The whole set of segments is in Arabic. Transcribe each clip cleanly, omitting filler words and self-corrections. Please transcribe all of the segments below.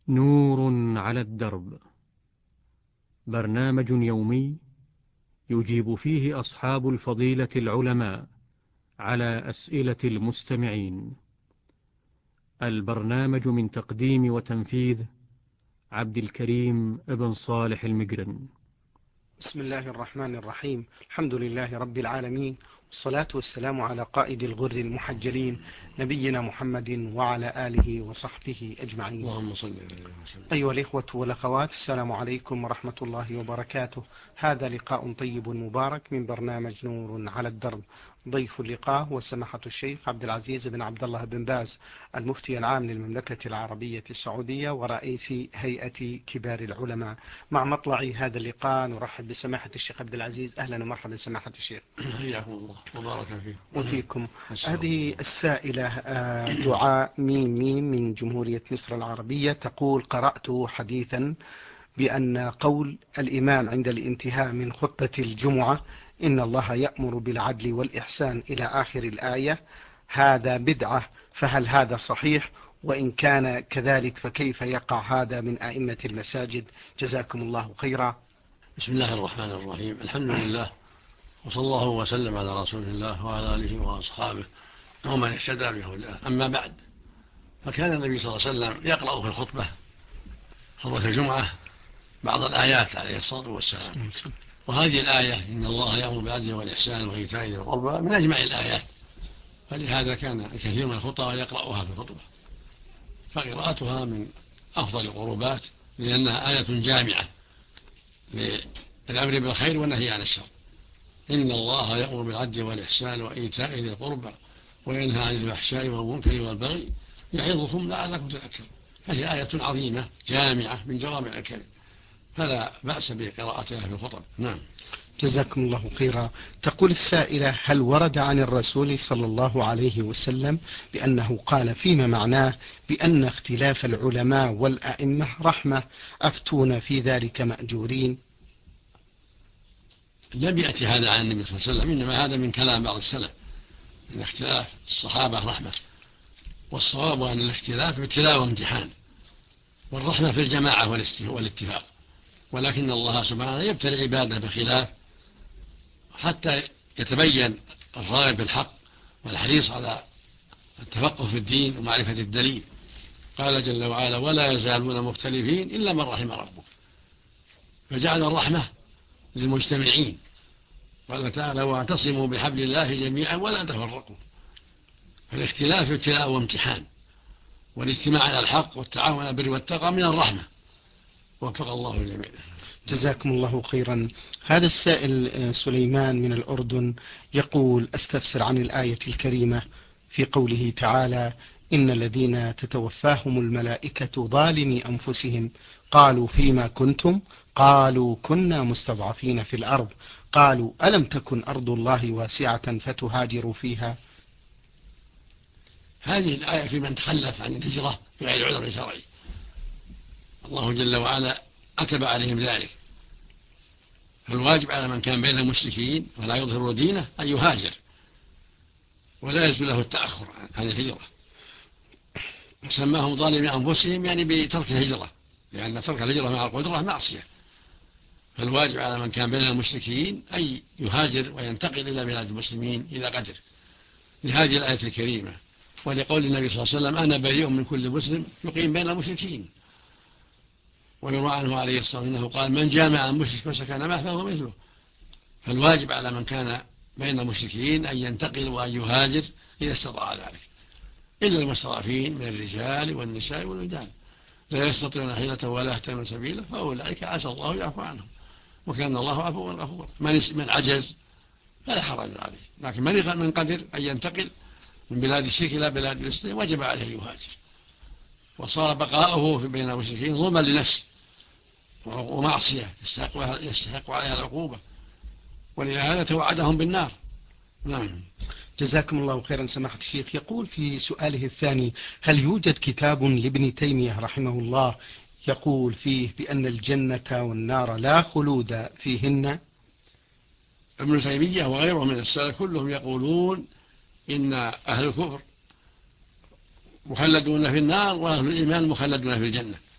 نور على الدرب، برنامج يومي يجيب فيه أصحاب الفضيلة العلماء على أسئلة المستمعين. البرنامج من تقديم وتنفيذ عبد الكريم ابن صالح المقرن. بسم الله الرحمن الرحيم. الحمد لله رب العالمين، والصلاة والسلام على قائد الغر المحجلين نبينا محمد وعلى آله وصحبه أجمعين. اللهم صل عليه وسلم. أيها الإخوة والأخوات، السلام عليكم ورحمة الله وبركاته. هذا لقاء طيب مبارك من برنامج نور على الدرب. ضيف اللقاء هو سماحة الشيخ عبد العزيز بن عبد الله بن باز، المفتي العام للمملكة العربية السعودية ورئيس هيئة كبار العلماء. مع مطلع هذا اللقاء نرحب بسماحة الشيخ عبد العزيز. أهلا ومرحبا سماحة الشيخ. حياكم الله وبارك فيكم وفيكم. هذه السائلة دعاء ميم ميم من جمهورية مصر العربية تقول: قرأت حديثا بأن قول الإمام عند الانتهاء من خطبة الجمعة إن الله يأمر بالعدل والإحسان إلى آخر الآية هذا بدعة، فهل هذا صحيح؟ وإن كان كذلك فكيف يقع هذا من أئمة المساجد؟ جزاكم الله خيرا. بسم الله الرحمن الرحيم. الحمد لله، وصلى الله وسلم على رسول الله وعلى آله وأصحابه ومن اهتدى بهداه. أما بعد، فكان النبي صلى الله عليه وسلم يقرأ في خطبة الجمعة بعض الآيات عليه الصلاة والسلام، وهذه الآية إن الله يأمر بالعدل والإحسان وإيتاء ذي القربى من أجمع الآيات، فلهذا كان الكثير من الخطباء يقرأها في الخطبة، فقراءتها من أفضل القربات لأنها آية جامعة للأمر بالخير والنهي عن الشر. إن الله يأمر بالعدل والإحسان وإيتاء ذي القربى وينهى عن الفحشاء والمنكر والبغي يعظكم لعلكم تذكرون. فهي آية عظيمة جامعة من جوامع الكلم، فلا بأس بقراءتها في الخطب. نعم. جزاكم الله خيرا. تقول السائلة: هل ورد عن الرسول صلى الله عليه وسلم بأنه قال فيما معناه بأن اختلاف العلماء والأئمة رحمة، أفتون في ذلك مأجورين؟ لم يأتي هذا عن النبي صلى الله عليه وسلم، إنما هذا من كلام بعض السلف أن اختلاف الصحابة رحمة، والصواب أن الاختلاف ابتلاء وامتحان، والرحمة في الجماعة والاتفاق، ولكن الله سبحانه يبتلي عباده بخلاف حتى يتبين الراغب بالحق والحريص على التفقه في الدين ومعرفة الدليل. قال جل وعلا: ولا يزالون مختلفين إلا من رحم ربك، فجعل الرحمة للمجتمعين. قال تعالى: واعتصموا بحبل الله جميعا ولا تفرقوا. فالاختلاف ابتلاء وامتحان، والاجتماع على الحق والتعاون على البر والتقوى من الرحمة. وفق الله الجميع. جزاكم الله خيرا. هذا السائل سليمان من الأردن يقول: أستفسر عن الآية الكريمة في قوله تعالى: إن الذين تتوفاهم الملائكة ظالمي أنفسهم قالوا فيما كنتم؟ قالوا كنا مستضعفين في الأرض. قالوا ألم تكن أرض الله واسعة فتهاجروا فيها؟ هذه الآية في من تخلف عن الهجرة بغير عذر شرعي، الله جل وعلا أتب عليهم ذلك، فالواجب على من كان بين المشركين ولا يظهر دينه أن يهاجر، ولا يجوز له التأخر عن الهجرة. سماهم ظالمي أنفسهم يعني بترك الهجرة، لأن ترك الهجرة مع القدرة معصية، فالواجب على من كان بين المشركين أن يهاجر وينتقل إلى بلاد المسلمين إذا قدر، لهذه الآية الكريمة ولقول النبي صلى الله عليه وسلم: أنا بريء من كل مسلم يقيم بين المشركين. ويروى عنه عليه الصلاة والسلام أنه قال: من جامع المشرك وسكن معه فهو مثله. فالواجب على من كان بين المشركين أن ينتقل وأن يهاجر إذا استطاع ذلك، إلا المستضعفين من الرجال والنساء والولدان لا يستطيعون حيلة ولا يهتدون سبيلا، فأولئك عسى الله يعفو عنهم، وكان الله عفوا غفورا. من عجز فلا حرج عليه، لكن من قدر أن ينتقل من بلاد الشرك إلى بلاد الإسلام وجب عليه يهاجر، وصار بقاؤه بين المشركين ظلما لنفسه ومعصية يستحق عليها العقوبة، ولهذا توعدهم بالنار. نعم. جزاكم الله خيرا سماحة الشيخ. يقول في سؤاله الثاني: هل يوجد كتاب لابن تيمية رحمه الله يقول فيه بأن الجنة والنار لا خلود فيهن؟ ابن تيمية وغيره من السلف كلهم يقولون إن أهل الكفر مخلدون في النار وأهل الإيمان مخلدون في الجنة،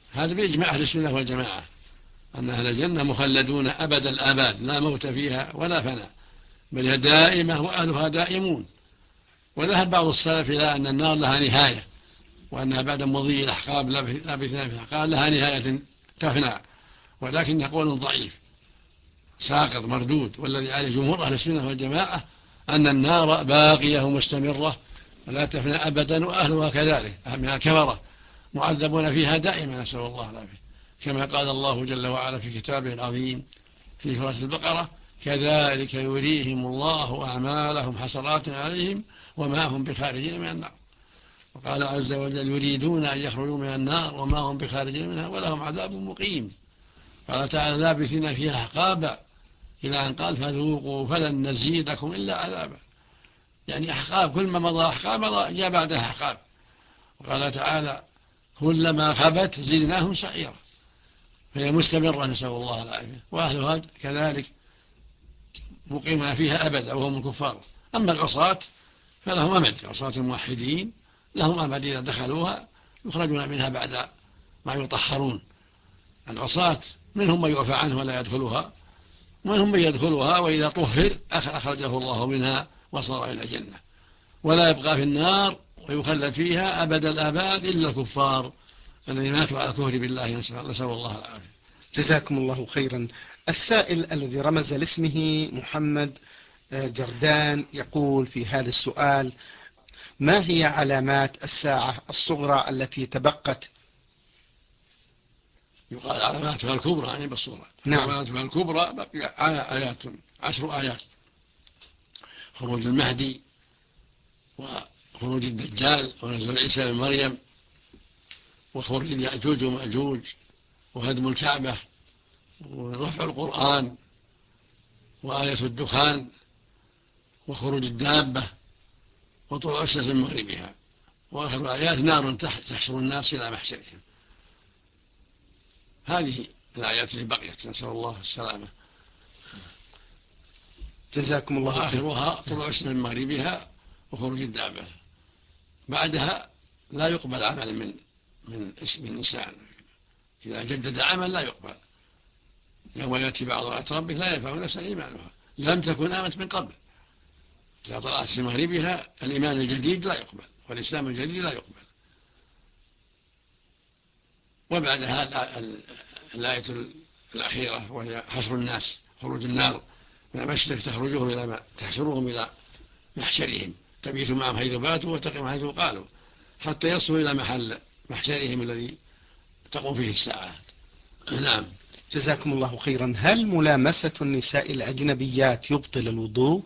هذا بإجماع أهل السنة والجماعة أن أهل الجنة مخلدون أبد الآباد لا موت فيها ولا فناء، بل هي دائمة وأهلها دائمون. وذهب بعض السلف إلى أن النار لها نهاية، وأنها بعد مضي الأحقاب لابثين فيها، قال لها نهاية تفنى، ولكن قول ضعيف ساقط مردود. والذي عليه جمهور أهل السنة والجماعة أن النار باقية ومستمرة ولا تفنى أبدا، وأهلها كذلك من الكفرة معذبون فيها دائما، نسأل الله العافية، كما قال الله جل وعلا في كتابه العظيم في سورة البقرة: كذلك يريهم الله أعمالهم حسرات عليهم وما هم بخارجين من النار. وقال عز وجل: يريدون أن يخرجوا من النار وما هم بخارجين منها ولهم عذاب مقيم. قال تعالى: لابثين فيها أحقابا، إلى أن قال: فذوقوا فلن نزيدكم إلا عذابا. يعني أحقاب، كل ما مضى أحقاب جاء بعدها أحقاب. وقال تعالى: كلما خبت زدناهم سعيرا. فهي مستمرة، نسأل الله العافية، وأهلها كذلك مقيمة فيها أبدا وهم الكفار. أما العصاة فلهم أمد، عصاة الموحدين لهم أمد، إذا دخلوها يخرجون منها بعد ما يطهرون. العصاة منهم من يعفى عنه ولا يدخلها، ومنهم من يدخلها وإذا طهر أخرجه الله منها وصار إلى الجنة، ولا يبقى في النار ويخلد فيها أبد الآباد إلا الكفار الذين ماتوا على الكفر بالله، نسأل الله العافية. جزاكم الله خيرا. السائل الذي رمز لاسمه محمد جردان يقول في هذا السؤال: ما هي علامات الساعة الصغرى التي تبقت؟ يقال علاماتها الكبرى يعني بالصورة. نعم. علاماتها الكبرى بقي آيات 10 آيات: خروج المهدي، وخروج الدجال، ونزول عيسى بن مريم، وخروج يأجوج ومأجوج، وهدم الكعبة، ورفع القرآن، وآية الدخان، وخروج الدابة، وطلوع الشمس من مغربها، وآخر الآيات نار تحشر الناس إلى محشرهم. هذه الآيات اللي بقيت، نسأل الله السلامة. جزاكم الله خيرا. وآخرها طلوع الشمس من مغربها وخروج الدابة. بعدها لا يقبل عمل من إنسان، إذا جدد عمل لا يقبل. يوم يأتي بعض آيات ربك لا ينفع نفسا إيمانها لم تكن آمنت من قبل. إذا طلعت في مغربها الإيمان الجديد لا يقبل، والإسلام الجديد لا يقبل. وبعدها الآية الأخيرة وهي حشر الناس، خروج النار من المشرق تحشرهم إلى محشرهم، تبيت معهم حيث باتوا وتقم حيث قالوا، حتى يصلوا إلى محل محشرهم الذي تقوم فيه الساعة. نعم. جزاكم الله خيرا. هل ملامسة النساء الأجنبيات يبطل الوضوء؟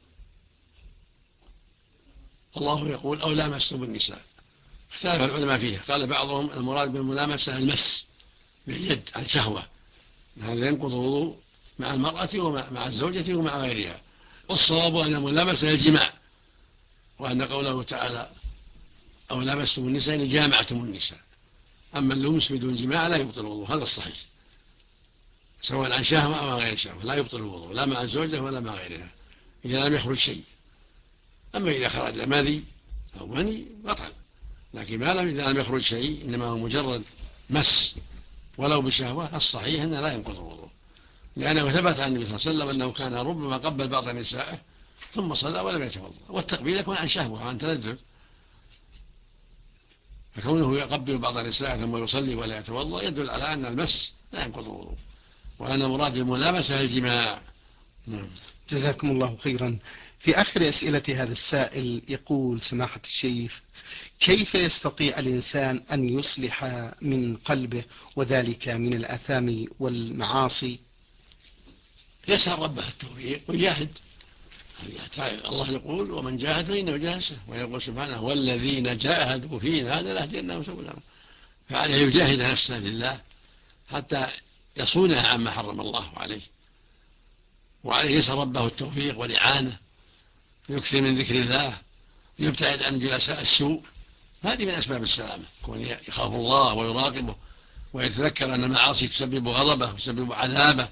الله يقول: أو لامستم النساء. اختلف العلماء فيها، قال بعضهم المراد بالملامسة المس باليد عن شهوة، هذا ينقض الوضوء مع المرأة ومع الزوجة ومع غيرها. والصواب أن الملامسة الجماع، وأن قوله تعالى: أو لامستم النساء يعني جامعتم النساء. أما اللمس بدون جماع لا يبطل الوضوء، هذا الصحيح، سواء عن شهوة أو غير شهوة لا يبطل الوضوء، لا مع الزوجة ولا مع غيرها، إذا لم يخرج شيء. أما إذا خرج مذي أو مني بطل، لكن إذا لم يخرج شيء، إنما هو مجرد مس ولو بشهوة، الصحيح أنه لا ينقض الوضوء، لأنه ثبت عن النبي صلى الله عليه وسلم أنه كان ربما قبل بعض نسائه ثم صلى ولم يتوضأ، والتقبيل يكون عن شهوة وعن تلذذ، فكونه يقبل بعض نسائه ثم يصلي ولا يتوضأ يدل على أن المس لا ينقض الوضوء، وأن مراد الملامسة الجماع. جزاكم الله خيرا. في آخر أسئلة هذا السائل يقول: سماحة الشيخ، كيف يستطيع الإنسان أن يصلح من قلبه وذلك من الآثام والمعاصي؟ يسأل ربه التوفيق ويجاهد. الله يقول: ومن جاهد فإنه جاهد، ويقول سبحانه: والذين جاهدوا فينا لنهدينهم سبلنا. فعليه يجاهد نفسه لله حتى يصونها عما حرم الله عليه، وعليه يسأل ربه التوفيق والإعانة، يكثر من ذكر الله، يبتعد عن جلساء السوء. هذه من أسباب السلامة، يكون يخاف الله ويراقبه ويتذكر أن المعاصي تسبب غضبه وتسبب عذابه،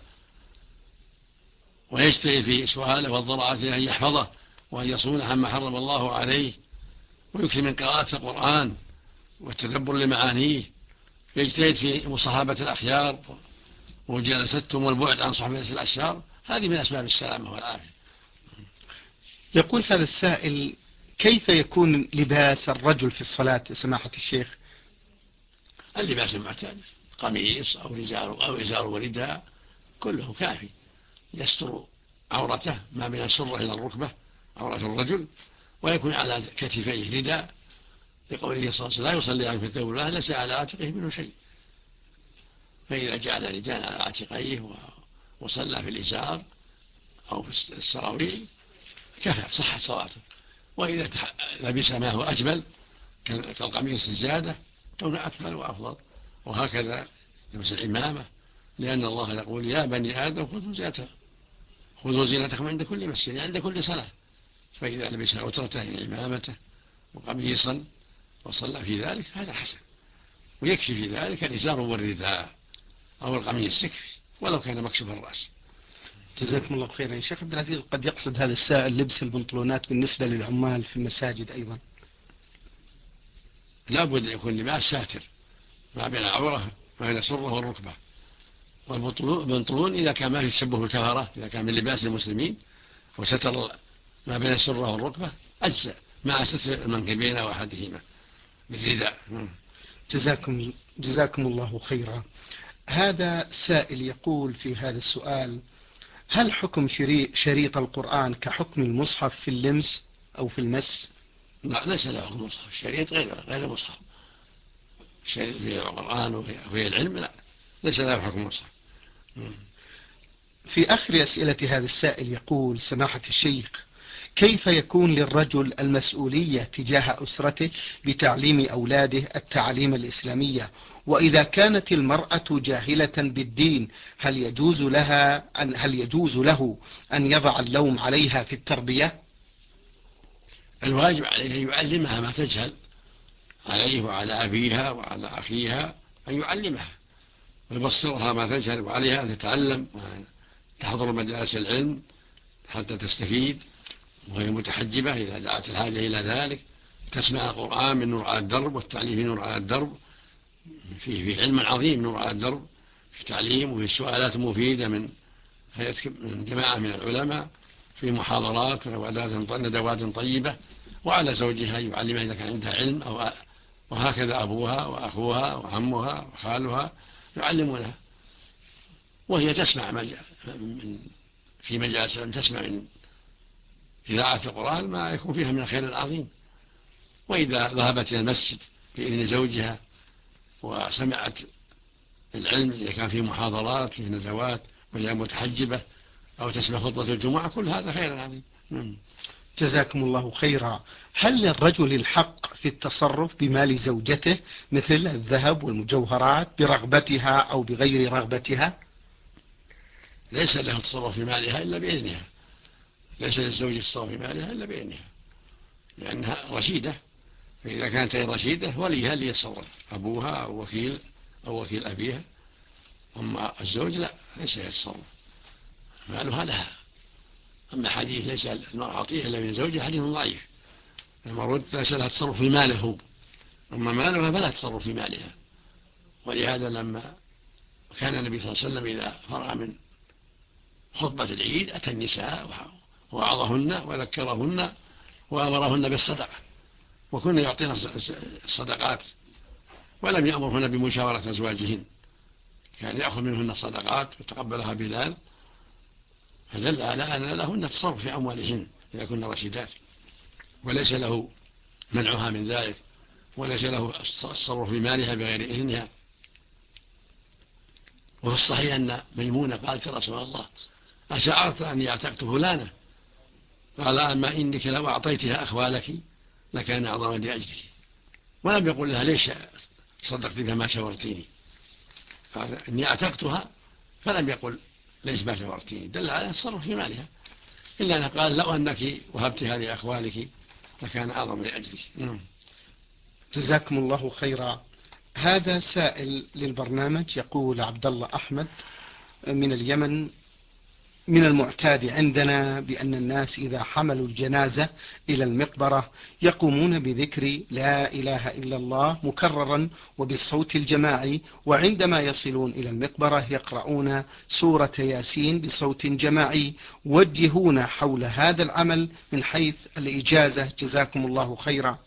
ويجتهد في سؤاله والضرعة في أن يحفظه وأن يصونه عما حرم الله عليه، ويكثر من قراءة القرآن والتدبر لمعانيه، يجتهد في مصاحبة الأخيار وجلستهم والبعد عن صحبة الأشرار، هذه من أسباب السلامة والعافية. يقول هذا السائل: كيف يكون لباس الرجل في الصلاة سماحة الشيخ؟ اللباس المعتاد، قميص أو إزار ورداء كله كافي، يستر عورته ما بين السرة إلى الركبة عورة الرجل، ويكون على كتفيه رداء، لقوله صلى الله عليه وسلم: لا يصلي عنه في الثوب الله ليس على عاتقه منه شيء. فإذا جعل رداء على عاتقيه وصلى في الإزار أو في السراويل كفى، صحت صلاته. وإذا لبس ما هو أجمل كالقميص الزيادة كون أكمل وأفضل. وهكذا لبس العمامة، لأن الله يقول: يا بني آدم خذوا زينتكم عند كل مسجد، عند كل صلاة. فإذا لبس عترته يعني عمامته وقميصا وصلى في ذلك هذا حسن، ويكفي في ذلك الإزار والرداء أو القميص يكفي ولو كان مكشوف الرأس. جزاكم الله خيرا. يا شيخ عبد العزيز، قد يقصد هذا السائل لبس البنطلونات بالنسبة للعمال في المساجد أيضا؟ لا بد أن يكون لباس ساتر ما بين العورة ما بين السرة والركبة. والبنطلون إذا كان ما يشبه بالكفارة، إذا كان من لباس المسلمين وستر ما بين السرة والركبة أجزاء مع ستر المنكبين أو أحدهما بالرداء. جزاكم الله خيرا. هذا سائل يقول في هذا السؤال: هل حكم شريط القرآن كحكم المصحف في اللمس أو في المس؟ لا، ليس له حكم المصحف. الشريط غير المصحف. الشريط فيه القرآن وفيه العلم، لا، ليس له حكم المصحف. في آخر أسئلة هذا السائل يقول: سماحة الشيخ، كيف يكون للرجل المسؤولية تجاه أسرته بتعليم أولاده التعليم الإسلامية؟ وإذا كانت المرأة جاهلة بالدين هل يجوز له أن يضع اللوم عليها في التربية؟ الواجب عليه أن يعلمها ما تجهل، عليه وعلى أبيها وعلى أخيها أن يعلمها ويبصرها ما تجهل، وعليها أن تتعلم وتحضر مجالس العلم حتى تستفيد، وهي متحجبة إذا دعت الحاجة إلى ذلك، تسمع القرآن من نور على الدرب، والتعليم من نور على الدرب، فيه علم عظيم نور على الدرب في تعليم، وفي سؤالات مفيدة من جماعة من العلماء، في محاضرات وندوات طيبة. وعلى زوجها يعلمها إذا كان عندها علم، وهكذا أبوها وأخوها وعمها وخالها يعلمونها، وهي تسمع في مجالس تسمع من إذاعة القرآن ما يكون فيها من الخير العظيم. وإذا ذهبت إلى المسجد بإذن زوجها وسمعت العلم، إذا كان في محاضرات في ندوات وهي متحجبة أو تسمع خطبة الجمعة، كل هذا خير عظيم. جزاكم الله خيرا. هل للرجل الحق في التصرف بمال زوجته مثل الذهب والمجوهرات برغبتها أو بغير رغبتها؟ ليس له التصرف في مالها إلا بإذنها، ليس للزوج التصرف في مالها إلا بإذنها، لأنها رشيدة. فإذا كانت غير رشيدة وليها اللي يتصرف، أبوها أو وكيل أبيها. أما الزوج لا، ليس يتصرف، مالها لها. أما حديث ليس المرأة عطية إلا من زوجها حديث ضعيف. المرود ليس لها تصرف في ماله، أما مالها فلا تصرف في مالها. ولهذا لما كان النبي صلى الله عليه وسلم إذا فرغ من خطبة العيد أتى النساء ووعظهن وذكرهن وأمرهن بالصدقة، وكنا يعطينا الصدقات ولم يأمرهن بمشاورة أزواجهن، كان يأخذ منهن الصدقات وتقبلها بلال، فدل على أن لهن تصرف في أموالهن إذا كن رشيدات، وليس له منعها من ذلك، وليس له التصرف في مالها بغير إذنها. وفي الصحيح أن ميمونة قالت: يا رسول الله، أشعرت أني اعتقت فلانة؟ قال: أما إنك لو أعطيتها أخوالك لكان أعظم لأجلك. ولم يقل لها: ليش صدقت بها ما شورتيني؟ قال: إني اعتقتها، فلم يقل: ليش ما شورتيني؟ دل على التصرف في مالها، إلا أنه قال: لو أنك وهبتها لأخوالك لكان أعظم لأجلك. جزاكم الله خيرا. هذا سائل للبرنامج يقول: عبد الله أحمد من اليمن من المعتاد عندنا بأن الناس إذا حملوا الجنازة إلى المقبرة يقومون بذكر لا إله إلا الله مكررا وبالصوت الجماعي، وعندما يصلون إلى المقبرة يقرؤون سورة ياسين بصوت جماعي. وجهونا حول هذا العمل من حيث الإجازة، جزاكم الله خيرا.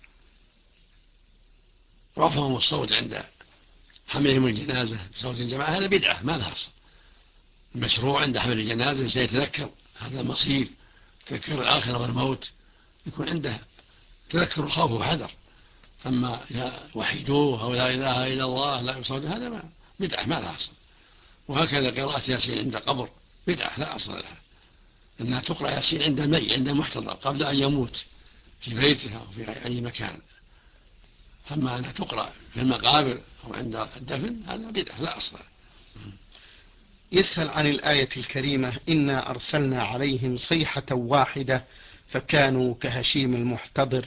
رفعهم الصوت عند حملهم الجنازة بصوت الجماعة هذا بدعة ما لها أصل. المشروع عند حمل الجنازة سيتذكر هذا المصير، تذكر الآخرة والموت، يكون عنده تذكر خوف وحذر. أما وحيدوه أو لا إله إلا الله لا يصوت هذا ما بدعة ما لها أصل. وهكذا قراءة ياسين عند قبر بدعة لا أصل لها، أنها تقرأ ياسين عند الميت عند المحتضر قبل أن يموت في بيتها أو في أي مكان. أما أنها تقرأ في المقابر أو عند الدفن هذا بدعة لا أصل لها. يسأل عن الآية الكريمة إنا أرسلنا عليهم صيحة واحدة فكانوا كهشيم المحتضر.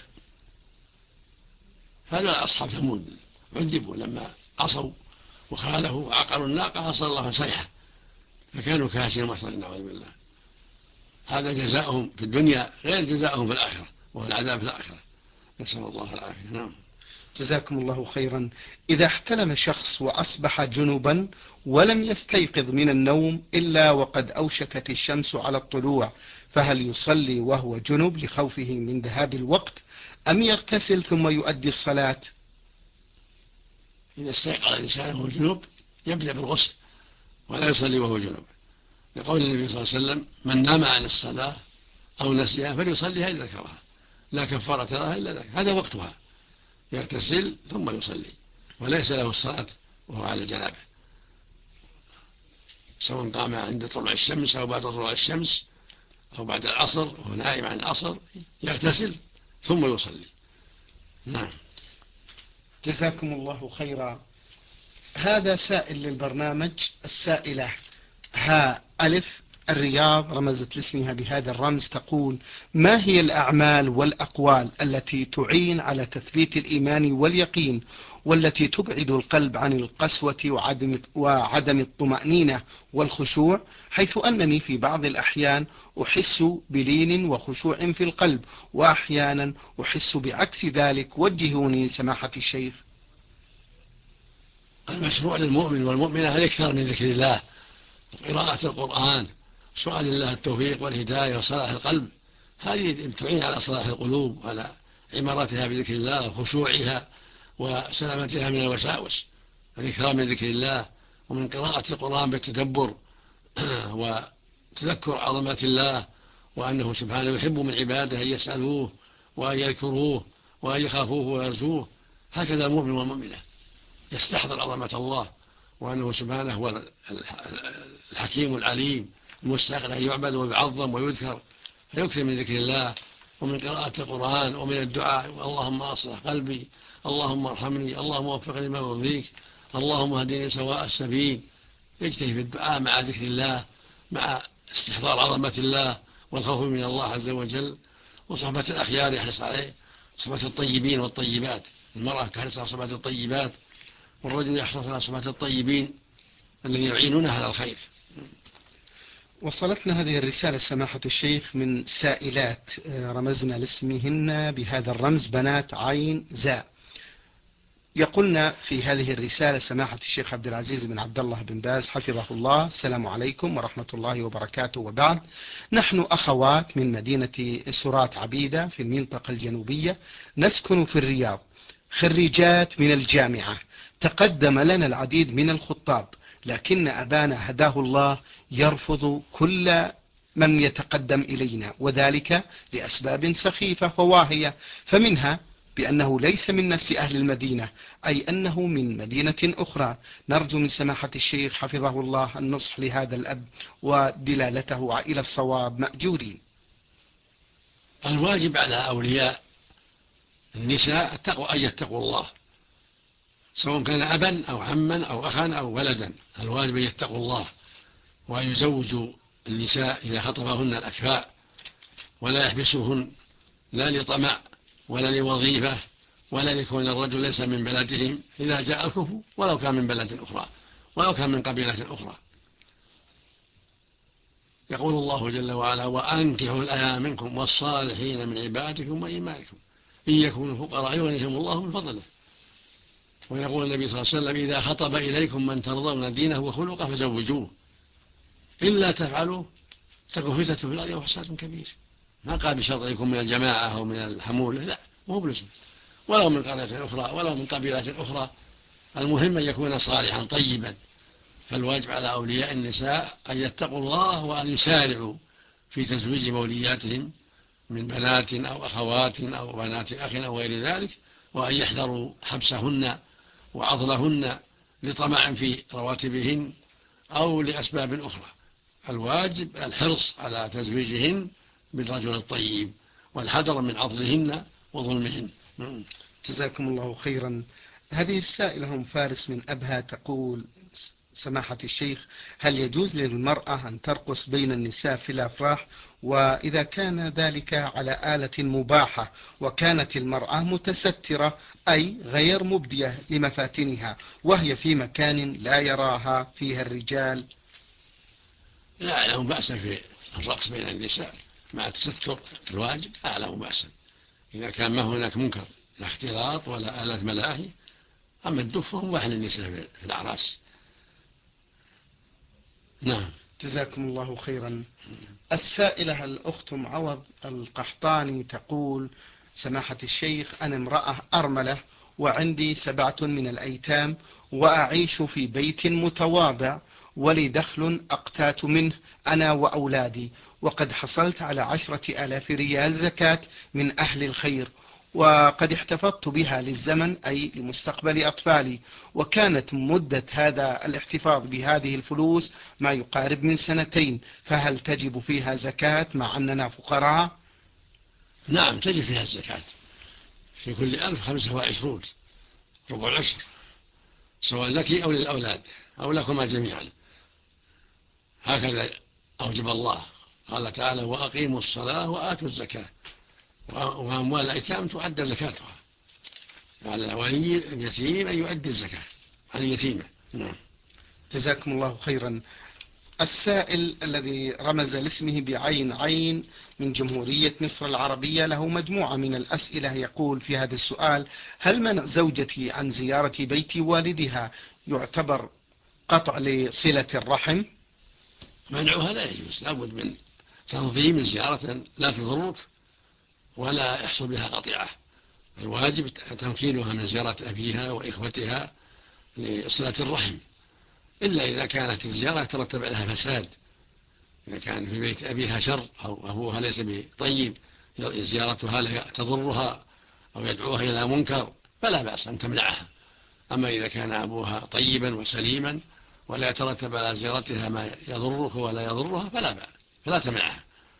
هذا أصحاب ثمود عذبوا لما عصوا وخالفوا وعقروا الناقة أرسل الله صيحة فكانوا كهشيم المحتضر نعوذ بالله. هذا جزاؤهم في الدنيا غير جزاؤهم في الآخرة، وهو العذاب في الآخرة، نسأل الله العافية. نعم. جزاكم الله خيرا. إذا احتلم شخص وأصبح جنبا ولم يستيقظ من النوم إلا وقد أوشكت الشمس على الطلوع، فهل يصلي وهو جنب لخوفه من ذهاب الوقت أم يغتسل ثم يؤدي الصلاة؟ إذا استيقظ الإنسان وهو جنب يبدأ بالغسل ولا يصلي وهو جنب، لقول النبي صلى الله عليه وسلم من نام عن الصلاة أو نسيها فليصليها إذا ذكرها لا كفارة لها إلا ذلك، هذا وقتها، يغتسل ثم يصلي وليس له الصلاة وهو على جنابه، سواء قام عند طلوع الشمس أو بعد طلوع الشمس أو بعد العصر وهو نائم عن العصر يغتسل ثم يصلي. نعم. جزاكم الله خيرا. هذا سائل للبرنامج، السائلة ها ألف الرياض رمزت لاسمها بهذا الرمز، تقول ما هي الأعمال والأقوال التي تعين على تثبيت الإيمان واليقين والتي تبعد القلب عن القسوة وعدم الطمأنينة والخشوع، حيث أنني في بعض الأحيان أحس بلين وخشوع في القلب وأحيانا أحس بعكس ذلك، وجهوني سماحة الشيخ. المشروع للمؤمن والمؤمنة الإكثار من ذكر الله وقراءة القرآن، سؤال الله التوفيق والهداية وصلاح القلب، هذه تعين على صلاح القلوب وعلى عمارتها بذكر الله وخشوعها وسلامتها من الوساوس. الإكثار من ذكر الله ومن قراءة القرآن بالتدبر وتذكر عظمة الله وأنه سبحانه يحب من عباده أن يسألوه وأن يذكروه وأن يخافوه ويرجوه. هكذا المؤمن والمؤمنة يستحضر عظمة الله وأنه سبحانه هو الحكيم العليم المستحق أن يعبد ويعظم ويذكر، فيكثر من ذكر الله ومن قراءة القرآن ومن الدعاء اللهم أصلح قلبي، اللهم ارحمني، اللهم وفقني لما يرضيك، اللهم اهدني سواء السبيل. يجتهد في الدعاء مع ذكر الله مع استحضار عظمة الله والخوف من الله عز وجل، وصحبة الأخيار يحرص عليه، صحبة الطيبين والطيبات، المرأة تحرص على صحبة الطيبات والرجل يحرص على صحبة الطيبين الذين يعينونه على الخير. وصلتنا هذه الرسالة سماحة الشيخ من سائلات رمزنا لاسمهن بهذا الرمز بنات عين زاء، يقولنا في هذه الرسالة سماحة الشيخ عبد العزيز بن عبد الله بن باز حفظه الله: السلام عليكم ورحمة الله وبركاته، وبعد. نحن أخوات من مدينة سرات عبيدة في المنطقة الجنوبية، نسكن في الرياض، خريجات من الجامعة. تقدم لنا العديد من الخطاب، لكن أبانا هداه الله يرفض كل من يتقدم إلينا، وذلك لأسباب سخيفة وواهية، فمنها بأنه ليس من نفس أهل المدينة، أي أنه من مدينة أخرى. نرجو من سماحة الشيخ حفظه الله النصح لهذا الأب ودلالته إلى الصواب مأجورين. الواجب على أولياء النساء التقوى، أن يتقوا الله، سواء كان أبا أو عما أو أخا أو ولدا، الواجب أن يتقوا الله وأن يزوجوا النساء إذا خطبهن الأكفاء، ولا يحبسوهن لا لطمع ولا لوظيفة ولا لكون الرجل ليس من بلدهم إذا جاء الكفو، ولو كان من بلد أخرى ولو كان من قبيلة أخرى. يقول الله جل وعلا: وأنكحوا الأيام منكم والصالحين من عبادكم وإمائكم إن يكونوا فقراء يغنيهم الله من فضله. ويقول النبي صلى الله عليه وسلم: إذا خطب إليكم من ترضون دينه وخلقه فزوجوه، إلا تفعلوا تكن فتنة في الأرض وفساد كبير. ما قال بشرط يكون من الجماعة أو من الحمولة، لا، مو بلزم، ولو من قرية أخرى ولو من قبيلة أخرى، المهم أن يكون صالحا طيبا. فالواجب على أولياء النساء أن يتقوا الله وأن يسارعوا في تزويج مولياتهم من بنات أو أخوات أو بنات أخ أو غير ذلك، وأن يحذروا حبسهن وعضلهن لطمع في رواتبهن أو لأسباب أخرى. الواجب الحرص على تزويجهن بالرجل الطيب والحذر من عضلهن وظلمهن. جزاكم الله خيرا. هذه السائلة أم فارس من أبها تقول: سماحة الشيخ، هل يجوز للمرأة أن ترقص بين النساء في الأفراح؟ وإذا كان ذلك على آلة مباحة وكانت المرأة متسترة أي غير مبدية لمفاتنها وهي في مكان لا يراها فيها الرجال؟ لا أعلم بأسا في الرقص بين النساء مع التستر الواجب، أعلم بأسا إذا كان ما هناك منكر لا اختلاط ولا آلة ملاهي. أما الدف فهو مباح للنساء في الأعراس. نعم. جزاكم الله خيرا. السائلة الأخت عوض القحطاني تقول: سماحة الشيخ، أنا امرأة أرملة وعندي 7 من الأيتام وأعيش في بيت متواضع ولي دخل أقتات منه أنا وأولادي، وقد حصلت على 10,000 ريال زكاة من أهل الخير، وقد احتفظت بها للزمن أي لمستقبل أطفالي، وكانت مدة هذا الاحتفاظ بهذه الفلوس ما يقارب من 2 سنين، فهل تجب فيها زكاة مع أننا فقراء؟ نعم، تجب فيها الزكاة في كل 1025 ربع العشر، سواء لك أو للأولاد أو لكما جميعا. هكذا أوجب الله، قال تعالى: وأقيموا الصلاة وآتوا الزكاة وأموال الأيتام تؤدى زكاتها. على ولي اليتيم أن يؤدي الزكاة عن اليتيمة. نعم. جزاكم الله خيرا. السائل الذي رمز لاسمه بعين عين من جمهورية مصر العربية له مجموعة من الأسئلة، يقول في هذا السؤال: هل منع زوجتي عن زيارة بيت والدها يعتبر قطع لصلة الرحم؟ منعها لا يجوز، لابد من تنظيم زيارة لا تضرك ولا يحصل بها قطيعة. الواجب تمكينها من زيارة أبيها وإخوتها لصلة الرحم، إلا إذا كانت الزيارة ترتب عليها فساد. إذا كان في بيت أبيها شر أو أبوها ليس بطيب زيارتها تضرها أو يدعوها إلى منكر فلا بأس أن تمنعها. أما إذا كان أبوها طيبا وسليما ولا يترتب على زيارتها ما يضرك ولا يضرها فلا بأس، فلا تمنعها،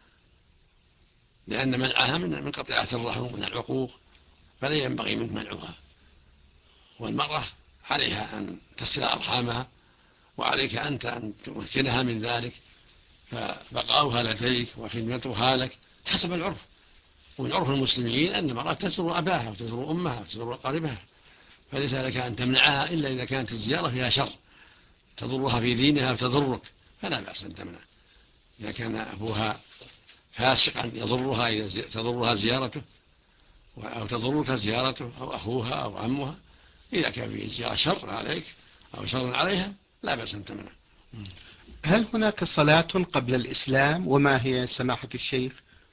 لأن منعها من قطيعة الرحم من العقوق، فلا ينبغي منك منعها. والمرأة عليها أن تصل أرحامها، وعليك أنت أن تمكنها من ذلك، فبقاؤها لديك وخدمتها لك حسب العرف. ومن عرف المسلمين أن المرأة تزور أباها وتزور أمها وتزور أقاربها، فليس لك أن تمنعها إلا إذا كانت الزيارة فيها شر تضرها في دينها وتضرك، فلا بأس أن تمنع. إذا كان أبوها فاسقا يضرها إذا تضرها زيارته أو تضرك زيارته أو أخوها أو عمها، إذا كان في زيارة شر عليك أو شر عليها لا بأس أن تمنع. هل هناك صلاة قبل الإسلام؟ وما هي سماحة الشيخ؟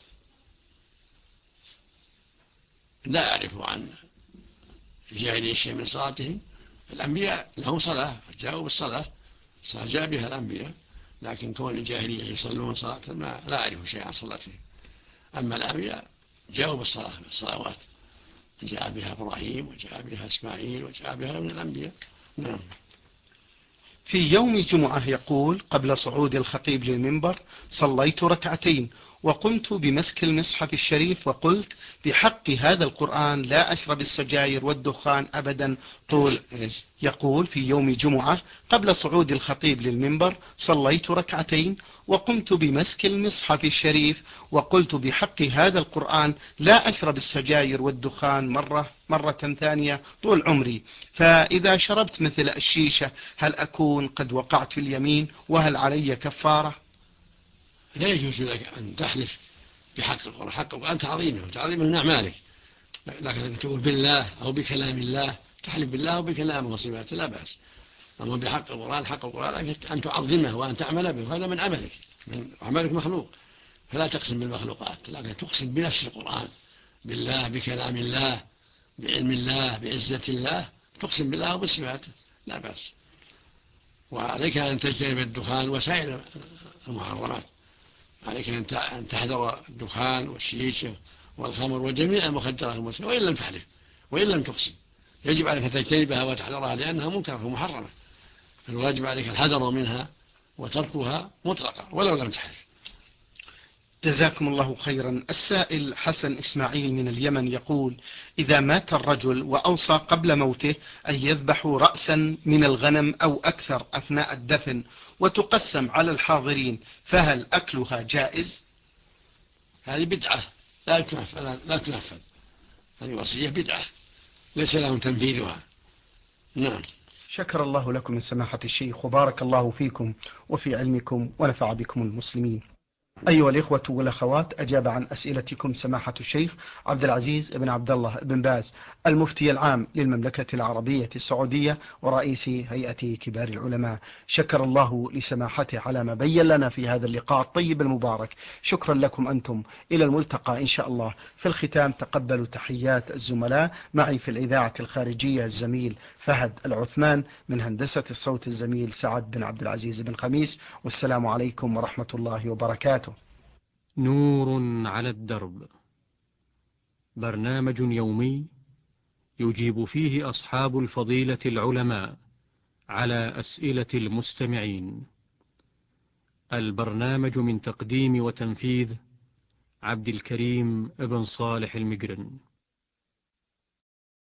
لا أعرف عن الجاهلية شيء من صلاتهم. الأنبياء لهم صلاة جاءوا بالصلاة، جاء بها الأنبياء، لكن كون الجاهلية يصلون صلاة لا أعرف شيء عن صلاتهم. أما الأنبياء جاءوا بالصلوات، جاء بها إبراهيم وجاء بها إسماعيل وجاء بها من الأنبياء. نعم. في يوم جمعة يقول: قبل صعود الخطيب للمنبر صليت 2 ركعتين وقمت بمسك المصحف الشريف وقلت: بحق هذا القرآن لا أشرب السجاير والدخان أبدا طول. يقول: في يوم جمعة قبل صعود الخطيب للمنبر صليت 2 ركعتين وقمت بمسك المصحف الشريف وقلت: بحق هذا القرآن لا أشرب السجاير والدخان مرة ثانية طول عمري، فإذا شربت مثل الشيشة هل أكون قد وقعت في اليمين؟ وهل علي كفارة؟ لا يجوز لك أن تحلف بحق القرآن. حق القرآن تعظيمه من أعمالك، لكن تقول بالله أو بكلام الله، تحلف بالله أو بكلامه وصفاته لا بأس. أما بحق القرآن، حق القرآن أن تعظمه وأن تعمل به، هذا من عملك، من عملك مخلوق، فلا تقسم بالمخلوقات، لكن تقسم بنفس القرآن، بالله، بكلام الله، بعلم الله، بعزة الله، تقسم بالله وبصفاته لا بأس. وعليك أن تجتنب الدخان وسائر المحرمات، عليك أن تحذر الدخان والشيشة والخمر وجميع المخدرات المسلمة، وإن لم تحلف وإن لم تقسم يجب عليك أن تجتنبها وتحذرها، لأنها منكرة ومحرمة، فالواجب عليك الحذر منها وتركها مطلقا ولو لم تحلف. جزاكم الله خيرا. السائل حسن إسماعيل من اليمن يقول: إذا مات الرجل وأوصى قبل موته أن يذبحوا رأسا من الغنم أو أكثر أثناء الدفن وتقسم على الحاضرين، فهل أكلها جائز؟ هذه بدعة لا تنفذ، هذه وصية بدعة ليس لهم تنفيذها. نعم. شكر الله لكم من سماحة الشيخ، وبارك الله فيكم وفي علمكم ونفع بكم المسلمين. أيها الإخوة والأخوات، أجاب عن أسئلتكم سماحة الشيخ عبد العزيز بن عبد الله بن باز، المفتي العام للمملكة العربية السعودية ورئيس هيئة كبار العلماء. شكر الله لسماحته على ما بين لنا في هذا اللقاء الطيب المبارك. شكرا لكم أنتم، إلى الملتقى إن شاء الله. في الختام تقبلوا تحيات الزملاء، معي في الإذاعة الخارجية الزميل فهد العثمان، من هندسة الصوت الزميل سعد بن عبد العزيز بن خميس، والسلام عليكم ورحمة الله وبركاته. نور على الدرب، برنامج يومي يجيب فيه أصحاب الفضيلة العلماء على أسئلة المستمعين. البرنامج من تقديم وتنفيذ عبد الكريم ابن صالح المقرن.